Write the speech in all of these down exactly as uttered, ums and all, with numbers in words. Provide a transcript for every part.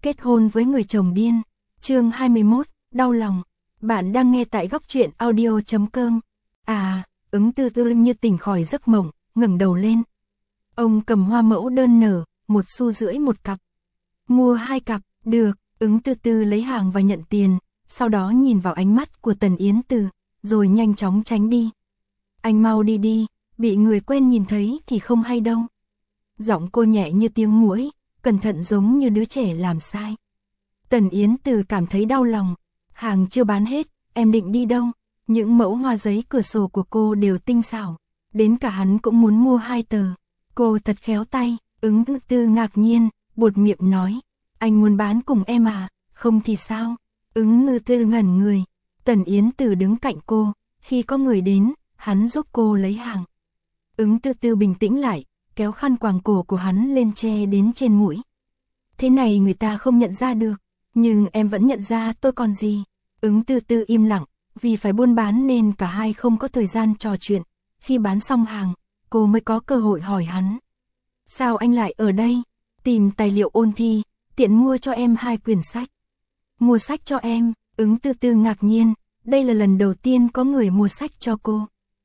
Kết hôn với người chồng điên. Chương hai mươi mốt, đau lòng. Bạn đang nghe tại góc truyện audio chấm com. À, Ứng Tư Tư như tỉnh khỏi giấc mộng, ngẩng đầu lên. Ông cầm hoa mẫu đơn nở, một xu rưỡi một cặp. Mua hai cặp, được. Ứng Tư Tư lấy hàng và nhận tiền, sau đó nhìn vào ánh mắt của Tần Yến Từ, rồi nhanh chóng tránh đi. Anh mau đi đi, bị người quen nhìn thấy thì không hay đâu. Giọng cô nhẹ như tiếng muỗi, cẩn thận giống như đứa trẻ làm sai. Tần Yến Từ cảm thấy đau lòng. Hàng chưa bán hết, em định đi đâu? Những mẫu hoa giấy cửa sổ của cô đều tinh xảo, đến cả hắn cũng muốn mua hai tờ. Cô thật khéo tay. Ứng Tư Tư ngạc nhiên, buột miệng nói, anh muốn bán cùng em à, không thì sao? Ứng Tư Tư ngẩn người. Tần Yến Từ đứng cạnh cô, khi có người đến, hắn giúp cô lấy hàng. Ứng Tư Tư bình tĩnh lại, kéo khăn quàng cổ của hắn lên che đến trên mũi. Thế này người ta không nhận ra được, nhưng em vẫn nhận ra tôi còn gì. Ứng Tư Tư im lặng, vì phải buôn bán nên cả hai không có thời gian trò chuyện. Khi bán xong hàng, cô mới có cơ hội hỏi hắn. Sao anh lại ở đây? Tìm tài liệu ôn thi, tiện mua cho em hai quyển sách. Mua sách cho em? Ứng Tư Tư ngạc nhiên, đây là lần đầu tiên có người mua sách cho cô.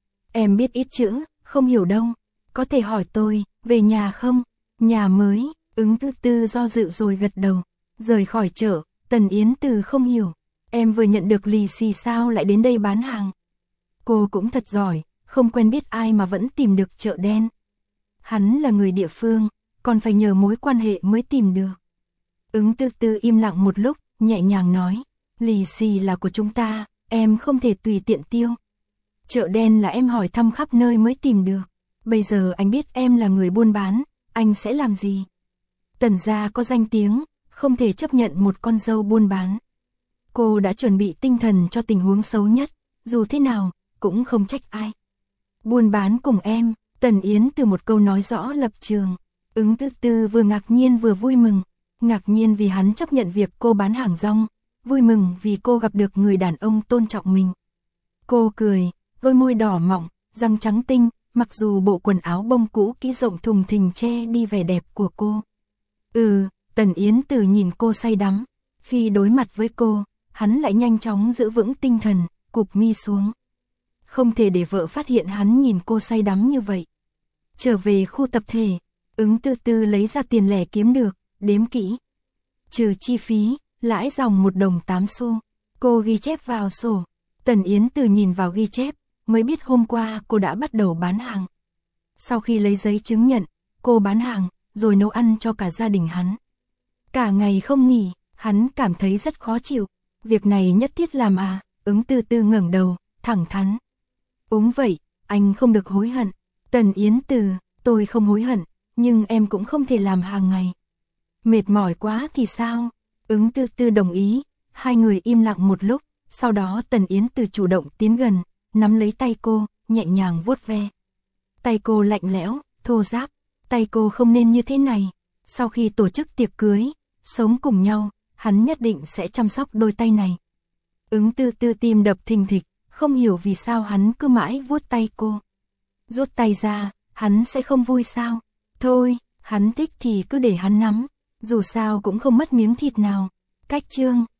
Em biết ít chữ, không hiểu đâu. Có thể hỏi tôi, về nhà không? Nhà mới. Ứng Tư Tư do dự rồi gật đầu. Rời khỏi chợ, Tần Yến Từ không hiểu. Em vừa nhận được lì xì sao lại đến đây bán hàng? Cô cũng thật giỏi, không quen biết ai mà vẫn tìm được chợ đen. Hắn là người địa phương, còn phải nhờ mối quan hệ mới tìm được. Ứng Tư Tư im lặng một lúc, nhẹ nhàng nói. Lì xì là của chúng ta, em không thể tùy tiện tiêu. Chợ đen là em hỏi thăm khắp nơi mới tìm được. Bây giờ anh biết em là người buôn bán, anh sẽ làm gì? Tần gia có danh tiếng, không thể chấp nhận một con dâu buôn bán. Cô đã chuẩn bị tinh thần cho tình huống xấu nhất, dù thế nào, cũng không trách ai. Buôn bán cùng em, Tần Yến từ một câu nói rõ lập trường. Ứng Tư Tư vừa ngạc nhiên vừa vui mừng. Ngạc nhiên vì hắn chấp nhận việc cô bán hàng rong, vui mừng vì cô gặp được người đàn ông tôn trọng mình. Cô cười, đôi môi đỏ mọng, răng trắng tinh, mặc dù bộ quần áo bông cũ kỹ rộng thùng thình che đi vẻ đẹp của cô. Ừ, Tần Yến Từ nhìn cô say đắm. Khi đối mặt với cô, hắn lại nhanh chóng giữ vững tinh thần, cụp mi xuống. Không thể để vợ phát hiện hắn nhìn cô say đắm như vậy. Trở về khu tập thể, Ứng Tư Tư lấy ra tiền lẻ kiếm được, đếm kỹ. Trừ chi phí, lãi dòng một đồng tám xu. Cô ghi chép vào sổ. Tần Yến Từ nhìn vào ghi chép, mới biết hôm qua cô đã bắt đầu bán hàng. Sau khi lấy giấy chứng nhận, cô bán hàng, rồi nấu ăn cho cả gia đình hắn. Cả ngày không nghỉ, hắn cảm thấy rất khó chịu. Việc này nhất thiết làm à? Ứng Tư Tư ngẩng đầu, thẳng thắn. Đúng vậy, anh không được hối hận. Tần Yến Từ, tôi không hối hận, nhưng em cũng không thể làm hàng ngày. Mệt mỏi quá thì sao? Ứng Tư Tư đồng ý. Hai người im lặng một lúc, sau đó Tần Yến Từ chủ động tiến gần, nắm lấy tay cô, nhẹ nhàng vuốt ve. Tay cô lạnh lẽo, thô ráp. Tay cô không nên như thế này. Sau khi tổ chức tiệc cưới, sống cùng nhau, hắn nhất định sẽ chăm sóc đôi tay này. Ứng Tư Tư tim đập thình thịch, không hiểu vì sao hắn cứ mãi vuốt tay cô. Rút tay ra, hắn sẽ không vui sao? Thôi, hắn thích thì cứ để hắn nắm, dù sao cũng không mất miếng thịt nào. Cách chương